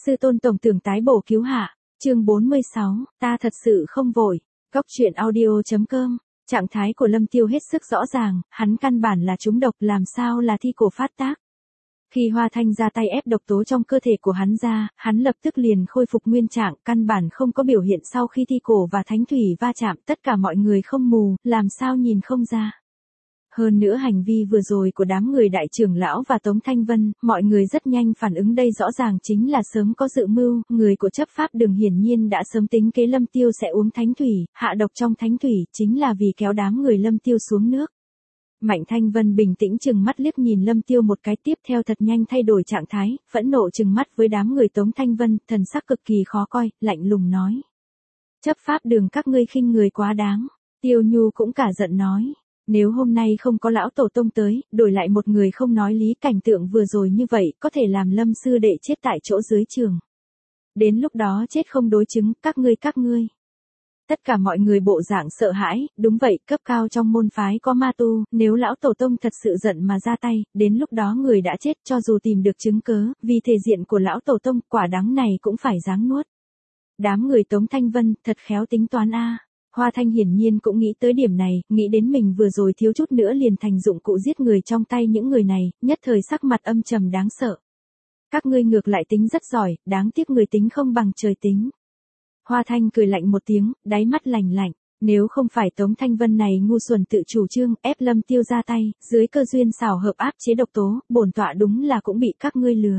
Sư tôn tổng tưởng tái bổ cứu hạ, chương 46, ta thật sự không vội. Góc truyện audio.com. Trạng thái của Lâm Tiêu hết sức rõ ràng, hắn căn bản là trúng độc, làm sao là thi cổ phát tác. Khi Hoa Thanh ra tay ép độc tố trong cơ thể của hắn ra, hắn lập tức liền khôi phục nguyên trạng, căn bản không có biểu hiện sau khi thi cổ và thánh thủy va chạm, tất cả mọi người không mù, làm sao nhìn không ra. Hơn nữa hành vi vừa rồi của đám người đại trưởng lão và Tống Thanh Vân, mọi người rất nhanh phản ứng, đây rõ ràng chính là sớm có dự mưu, người của chấp pháp đường hiển nhiên đã sớm tính kế Lâm Tiêu sẽ uống thánh thủy, hạ độc trong thánh thủy, chính là vì kéo đám người Lâm Tiêu xuống nước. Mạnh Thanh Vân bình tĩnh chừng mắt liếc nhìn Lâm Tiêu một cái, tiếp theo thật nhanh thay đổi trạng thái, phẫn nộ chừng mắt với đám người Tống Thanh Vân, thần sắc cực kỳ khó coi, lạnh lùng nói. Chấp pháp đường các ngươi khinh người quá đáng. Tiêu Nhu cũng cả giận nói. Nếu hôm nay không có lão tổ tông tới, đổi lại một người không nói lý, cảnh tượng vừa rồi như vậy, có thể làm Lâm sư đệ chết tại chỗ dưới trường. Đến lúc đó chết không đối chứng, các ngươi. Tất cả mọi người bộ dạng sợ hãi, đúng vậy, cấp cao trong môn phái có ma tu, nếu lão tổ tông thật sự giận mà ra tay, đến lúc đó người đã chết, cho dù tìm được chứng cớ, vì thể diện của lão tổ tông, quả đắng này cũng phải giáng nuốt. Đám người Tống Thanh Vân, thật khéo tính toán a. Hoa Thanh hiển nhiên cũng nghĩ tới điểm này, nghĩ đến mình vừa rồi thiếu chút nữa liền thành dụng cụ giết người trong tay những người này, nhất thời sắc mặt âm trầm đáng sợ. Các ngươi ngược lại tính rất giỏi, đáng tiếc người tính không bằng trời tính. Hoa Thanh cười lạnh một tiếng, đáy mắt lạnh lạnh, nếu không phải Tống Thanh Vân này ngu xuẩn tự chủ trương ép Lâm Tiêu ra tay, dưới cơ duyên xảo hợp áp chế độc tố, bổn tọa đúng là cũng bị các ngươi lừa.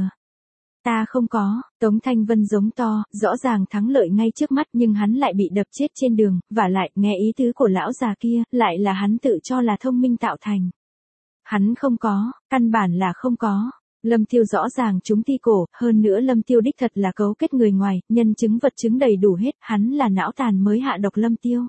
Ta không có, Tống Thanh Vân giống to, rõ ràng thắng lợi ngay trước mắt nhưng hắn lại bị đập chết trên đường, vả lại, nghe ý tứ của lão già kia, lại là hắn tự cho là thông minh tạo thành. Hắn không có, căn bản là không có. Lâm Tiêu rõ ràng trúng thi cổ, hơn nữa Lâm Tiêu đích thật là cấu kết người ngoài, nhân chứng vật chứng đầy đủ hết, hắn là não tàn mới hạ độc Lâm Tiêu.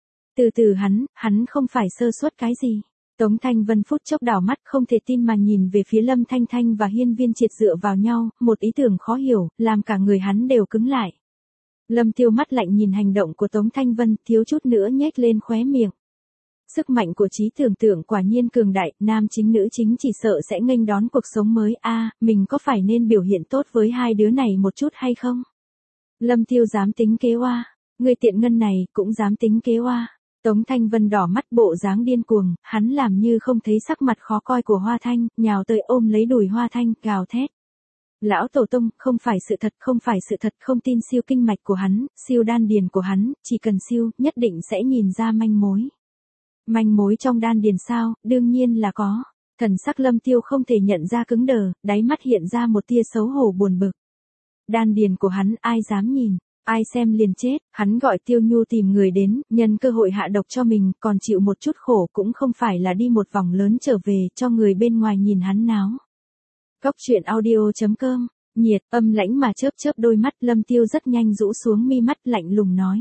Từ hắn không phải sơ suất cái gì. Tống Thanh Vân phút chốc đảo mắt không thể tin mà nhìn về phía Lâm Thanh Thanh và Hiên Viên Triệt dựa vào nhau, một ý tưởng khó hiểu, làm cả người hắn đều cứng lại. Lâm Tiêu mắt lạnh nhìn hành động của Tống Thanh Vân, thiếu chút nữa nhếch lên khóe miệng. Sức mạnh của trí tưởng tượng quả nhiên cường đại, nam chính nữ chính chỉ sợ sẽ nghênh đón cuộc sống mới a, mình có phải nên biểu hiện tốt với hai đứa này một chút hay không? Lâm Tiêu dám tính kế oa, người tiện ngân này cũng dám tính kế oa. Tống Thanh Vân đỏ mắt bộ dáng điên cuồng, hắn làm như không thấy sắc mặt khó coi của Hoa Thanh, nhào tới ôm lấy đùi Hoa Thanh, gào thét. Lão tổ tông, không phải sự thật, không tin siêu kinh mạch của hắn, siêu đan điền của hắn, chỉ cần siêu, nhất định sẽ nhìn ra manh mối. Manh mối trong đan điền sao, đương nhiên là có. Thần sắc Lâm Tiêu không thể nhận ra cứng đờ, đáy mắt hiện ra một tia xấu hổ buồn bực. Đan điền của hắn, ai dám nhìn. Ai xem liền chết, hắn gọi Tiêu Nhu tìm người đến, nhân cơ hội hạ độc cho mình, còn chịu một chút khổ cũng không phải là đi một vòng lớn trở về, cho người bên ngoài nhìn hắn náo. Góc truyện audio.com, nhiệt, âm lãnh mà chớp đôi mắt, Lâm Tiêu rất nhanh rũ xuống mi mắt, lạnh lùng nói.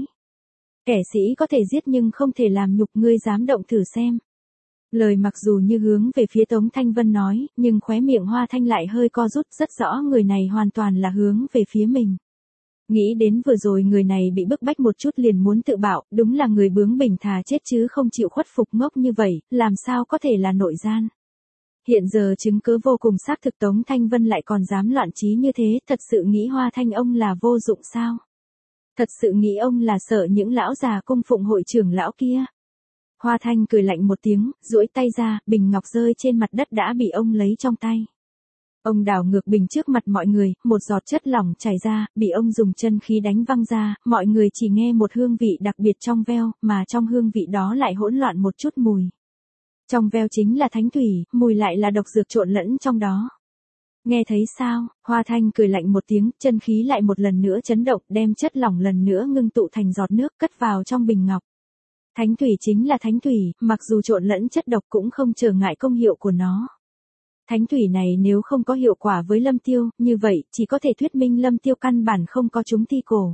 Kẻ sĩ có thể giết nhưng không thể làm nhục, ngươi dám động thử xem. Lời mặc dù như hướng về phía Tống Thanh Vân nói, nhưng khóe miệng Hoa Thanh lại hơi co rút, rất rõ người này hoàn toàn là hướng về phía mình. Nghĩ đến vừa rồi người này bị bức bách một chút liền muốn tự bạo, đúng là người bướng bỉnh thà chết chứ không chịu khuất phục, ngốc như vậy, làm sao có thể là nội gian. Hiện giờ chứng cứ vô cùng xác thực, Tống Thanh Vân lại còn dám loạn trí như thế, thật sự nghĩ Hoa Thanh ông là vô dụng sao? Thật sự nghĩ ông là sợ những lão già cung phụng hội trưởng lão kia? Hoa Thanh cười lạnh một tiếng, duỗi tay ra, bình ngọc rơi trên mặt đất đã bị ông lấy trong tay. Ông đảo ngược bình trước mặt mọi người, một giọt chất lỏng chảy ra, bị ông dùng chân khí đánh văng ra, mọi người chỉ nghe một hương vị đặc biệt trong veo, mà trong hương vị đó lại hỗn loạn một chút mùi. Trong veo chính là thánh thủy, mùi lại là độc dược trộn lẫn trong đó. Nghe thấy sao? Hoa Thanh cười lạnh một tiếng, chân khí lại một lần nữa chấn động, đem chất lỏng lần nữa ngưng tụ thành giọt nước cất vào trong bình ngọc. Thánh thủy chính là thánh thủy, mặc dù trộn lẫn chất độc cũng không trở ngại công hiệu của nó. Thánh thủy này nếu không có hiệu quả với Lâm Tiêu, như vậy, chỉ có thể thuyết minh Lâm Tiêu căn bản không có trúng thi cổ.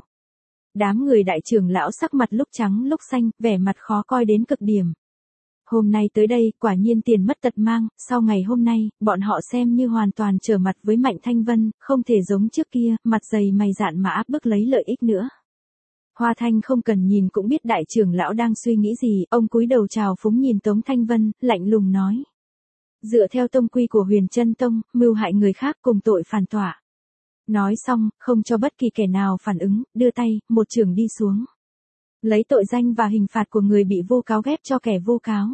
Đám người đại trưởng lão sắc mặt lúc trắng lúc xanh, vẻ mặt khó coi đến cực điểm. Hôm nay tới đây, quả nhiên tiền mất tật mang, sau ngày hôm nay, bọn họ xem như hoàn toàn trở mặt với Mạnh Thanh Vân, không thể giống trước kia, mặt dày mày dạn mà áp bức lấy lợi ích nữa. Hoa Thanh không cần nhìn cũng biết đại trưởng lão đang suy nghĩ gì, ông cúi đầu chào phúng nhìn Tống Thanh Vân, lạnh lùng nói. Dựa theo tông quy của Huyền Chân Tông, mưu hại người khác cùng tội phản tỏa. Nói xong, không cho bất kỳ kẻ nào phản ứng, đưa tay, một chưởng đi xuống. Lấy tội danh và hình phạt của người bị vu cáo ghép cho kẻ vu cáo.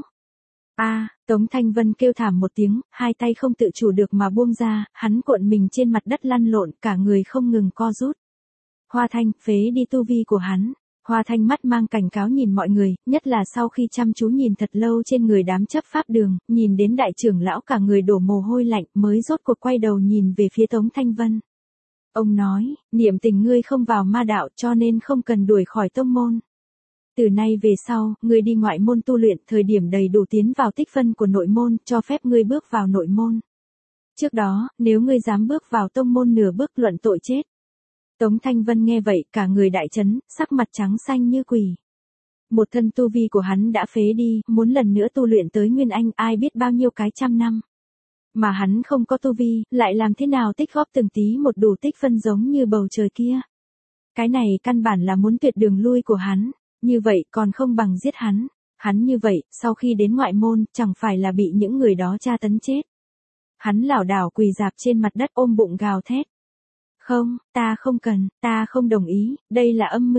Tống Thanh Vân kêu thảm một tiếng, hai tay không tự chủ được mà buông ra, hắn cuộn mình trên mặt đất lăn lộn, cả người không ngừng co rút. Hoa Thanh, phế đi tu vi của hắn. Hoa Thanh mắt mang cảnh cáo nhìn mọi người, nhất là sau khi chăm chú nhìn thật lâu trên người đám chấp pháp đường, nhìn đến đại trưởng lão cả người đổ mồ hôi lạnh mới rốt cuộc quay đầu nhìn về phía Tống Thanh Vân. Ông nói, niệm tình ngươi không vào ma đạo cho nên không cần đuổi khỏi tông môn. Từ nay về sau, ngươi đi ngoại môn tu luyện, thời điểm đầy đủ tiến vào tích phân của nội môn, cho phép ngươi bước vào nội môn. Trước đó, nếu ngươi dám bước vào tông môn nửa bước luận tội chết. Tống Thanh Vân nghe vậy, cả người đại chấn, sắc mặt trắng xanh như quỷ. Một thân tu vi của hắn đã phế đi, muốn lần nữa tu luyện tới Nguyên Anh, ai biết bao nhiêu cái trăm năm. Mà hắn không có tu vi, lại làm thế nào tích góp từng tí một đủ tích phân giống như bầu trời kia. Cái này căn bản là muốn tuyệt đường lui của hắn, như vậy còn không bằng giết hắn. Hắn như vậy, sau khi đến ngoại môn, chẳng phải là bị những người đó tra tấn chết. Hắn lảo đảo quỳ rạp trên mặt đất ôm bụng gào thét. Không, ta không cần, ta không đồng ý, đây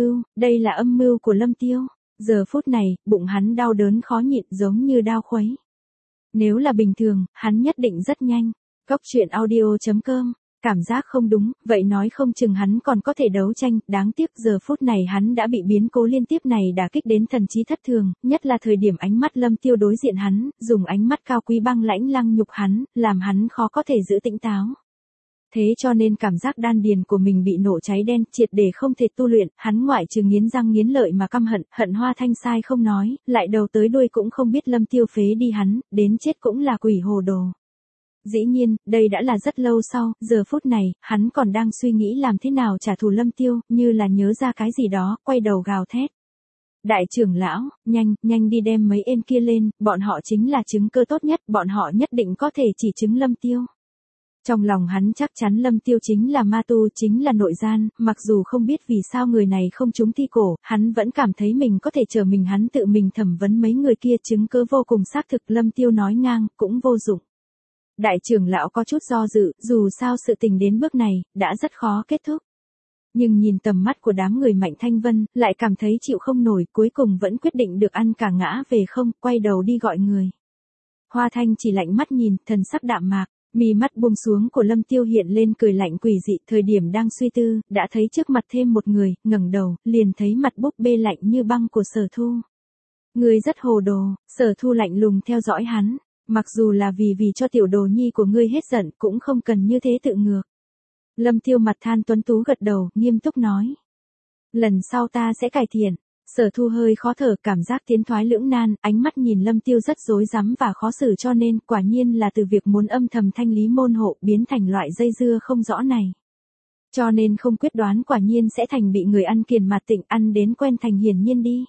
là âm mưu của Lâm Tiêu. Giờ phút này, bụng hắn đau đớn khó nhịn giống như đao khuấy. Nếu là bình thường, hắn nhất định rất nhanh. Góc truyện audio.com, cảm giác không đúng, vậy nói không chừng hắn còn có thể đấu tranh, đáng tiếc giờ phút này hắn đã bị biến cố liên tiếp này đả kích đến thần trí thất thường, nhất là thời điểm ánh mắt Lâm Tiêu đối diện hắn, dùng ánh mắt cao quý băng lãnh lăng nhục hắn, làm hắn khó có thể giữ tĩnh táo. Thế cho nên cảm giác đan điền của mình bị nổ cháy đen, triệt để không thể tu luyện, hắn ngoại trừ nghiến răng nghiến lợi mà căm hận, hận Hoa Thanh sai không nói, lại đầu tới đuôi cũng không biết Lâm Tiêu phế đi hắn, đến chết cũng là quỷ hồ đồ. Dĩ nhiên, đây đã là rất lâu sau, giờ phút này, hắn còn đang suy nghĩ làm thế nào trả thù Lâm Tiêu, như là nhớ ra cái gì đó, quay đầu gào thét. Đại trưởng lão, nhanh đi đem mấy em kia lên, bọn họ chính là chứng cơ tốt nhất, bọn họ nhất định có thể chỉ chứng Lâm Tiêu. Trong lòng hắn chắc chắn Lâm Tiêu chính là ma tu, chính là nội gian, mặc dù không biết vì sao người này không trúng thi cổ, hắn vẫn cảm thấy mình có thể chờ mình hắn tự mình thẩm vấn mấy người kia, chứng cứ vô cùng xác thực. Lâm Tiêu nói ngang, cũng vô dụng. Đại trưởng lão có chút do dự, dù sao sự tình đến bước này, đã rất khó kết thúc. Nhưng nhìn tầm mắt của đám người Mạnh Thanh Vân, lại cảm thấy chịu không nổi, cuối cùng vẫn quyết định được ăn cả ngã về không, quay đầu đi gọi người. Hoa Thanh chỉ lạnh mắt nhìn, thần sắc đạm mạc. Mi mắt buông xuống của Lâm Tiêu hiện lên cười lạnh quỷ dị, thời điểm đang suy tư, đã thấy trước mặt thêm một người, ngẩng đầu, liền thấy mặt búp bê lạnh như băng của Sở Thu. Ngươi rất hồ đồ, Sở Thu lạnh lùng theo dõi hắn, mặc dù là vì cho tiểu đồ nhi của ngươi hết giận, cũng không cần như thế tự ngược. Lâm Tiêu mặt than tuấn tú gật đầu, nghiêm túc nói. Lần sau ta sẽ cải thiện. Sở Thu hơi khó thở, cảm giác tiến thoái lưỡng nan, ánh mắt nhìn Lâm Tiêu rất rối rắm và khó xử, cho nên quả nhiên là từ việc muốn âm thầm thanh lý môn hộ biến thành loại dây dưa không rõ này. Cho nên không quyết đoán, quả nhiên sẽ thành bị người ăn kiền mạt tịnh, ăn đến quen thành hiển nhiên đi.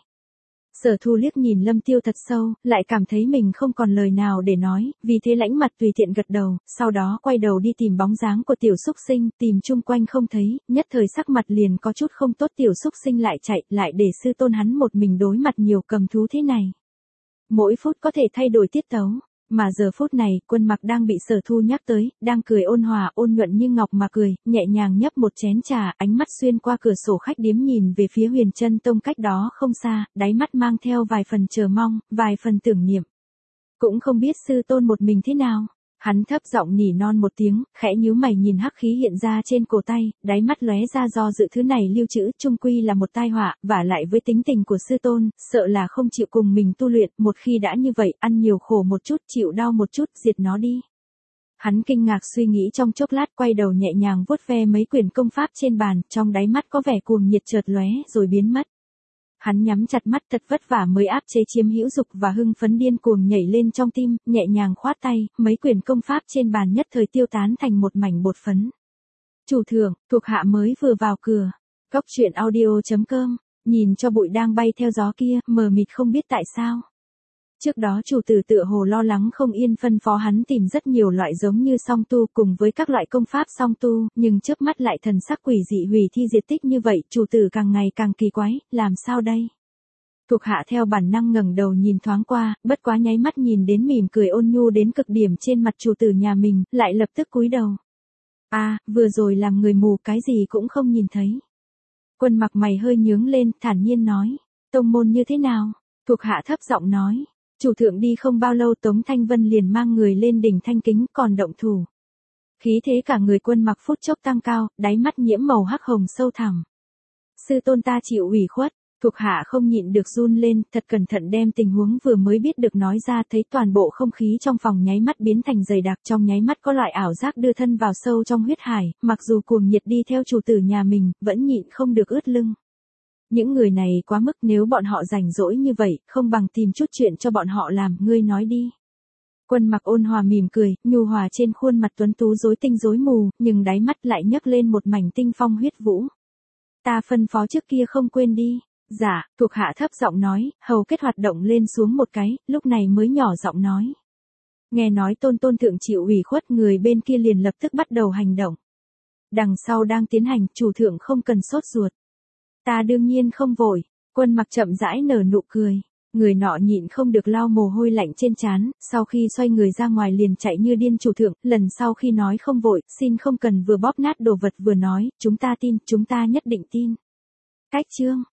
Sở Thu liếc nhìn Lâm Tiêu thật sâu, lại cảm thấy mình không còn lời nào để nói, vì thế lãnh mặt tùy tiện gật đầu, sau đó quay đầu đi tìm bóng dáng của tiểu xúc sinh, tìm chung quanh không thấy, nhất thời sắc mặt liền có chút không tốt. Tiểu xúc sinh lại chạy, lại để sư tôn hắn một mình đối mặt nhiều cầm thú thế này. Mỗi phút có thể thay đổi tiết tấu. Mà giờ phút này, Quân Mặc đang bị Sở Thu nhắc tới, đang cười ôn hòa, ôn nhuận như ngọc mà cười, nhẹ nhàng nhấp một chén trà, ánh mắt xuyên qua cửa sổ khách điếm nhìn về phía Huyền Chân Tông cách đó không xa, đáy mắt mang theo vài phần chờ mong, vài phần tưởng niệm. Cũng không biết sư tôn một mình thế nào. Hắn thấp giọng nỉ non một tiếng, khẽ nhíu mày nhìn hắc khí hiện ra trên cổ tay, đáy mắt lóe ra do dự thứ này lưu trữ chung quy là một tai họa, vả lại với tính tình của sư tôn, sợ là không chịu cùng mình tu luyện, một khi đã như vậy, ăn nhiều khổ một chút, chịu đau một chút, diệt nó đi. Hắn kinh ngạc suy nghĩ trong chốc lát, quay đầu nhẹ nhàng vuốt ve mấy quyển công pháp trên bàn, trong đáy mắt có vẻ cuồng nhiệt chợt lóe rồi biến mất. Hắn nhắm chặt mắt, thật vất vả mới áp chế chiếm hữu dục và hưng phấn điên cuồng nhảy lên trong tim, nhẹ nhàng khoát tay, mấy quyển công pháp trên bàn nhất thời tiêu tán thành một mảnh bột phấn. Chủ thượng, thuộc hạ mới vừa vào cửa. Góc truyện audio.com, nhìn cho bụi đang bay theo gió kia, mờ mịt không biết tại sao. Trước đó chủ tử tựa hồ lo lắng không yên, phân phó hắn tìm rất nhiều loại giống như song tu cùng với các loại công pháp song tu, nhưng chớp mắt lại thần sắc quỷ dị hủy thi diệt tích như vậy, chủ tử càng ngày càng kỳ quái, làm sao đây? Thuộc hạ theo bản năng ngẩng đầu nhìn thoáng qua, bất quá nháy mắt nhìn đến mỉm cười ôn nhu đến cực điểm trên mặt chủ tử nhà mình, lại lập tức cúi đầu. À, vừa rồi làm người mù cái gì cũng không nhìn thấy. Quân Mặc mày hơi nhướng lên, thản nhiên nói. Tông môn như thế nào? Thuộc hạ thấp giọng nói. Chủ thượng đi không bao lâu Tống Thanh Vân liền mang người lên đỉnh Thanh Kính còn động thủ. Khí thế cả người Quân Mặc phút chốc tăng cao, đáy mắt nhiễm màu hắc hồng sâu thẳm. Sư tôn ta chịu ủy khuất. Thuộc hạ không nhịn được run lên, thật cẩn thận đem tình huống vừa mới biết được nói ra, thấy toàn bộ không khí trong phòng nháy mắt biến thành dày đặc, trong nháy mắt có loại ảo giác đưa thân vào sâu trong huyết hải, mặc dù cuồng nhiệt đi theo chủ tử nhà mình, vẫn nhịn không được ướt lưng. Những người này quá mức, nếu bọn họ rảnh rỗi như vậy, không bằng tìm chút chuyện cho bọn họ làm, ngươi nói đi. Quân Mặc ôn hòa mỉm cười, nhu hòa trên khuôn mặt tuấn tú rối tinh rối mù, nhưng đáy mắt lại nhấc lên một mảnh tinh phong huyết vũ. Ta phân phó trước kia không quên đi. Dạ, thuộc hạ thấp giọng nói, hầu kết hoạt động lên xuống một cái, lúc này mới nhỏ giọng nói. Nghe nói tôn thượng chịu ủy khuất, người bên kia liền lập tức bắt đầu hành động. Đằng sau đang tiến hành, chủ thượng không cần sốt ruột. Ta đương nhiên không vội. Quân Mặc chậm rãi nở nụ cười. Người nọ nhịn không được lau mồ hôi lạnh trên trán, sau khi xoay người ra ngoài liền chạy như điên. Chủ thượng, lần sau khi nói không vội, xin không cần vừa bóp nát đồ vật vừa nói, chúng ta tin, chúng ta nhất định tin. Cách chương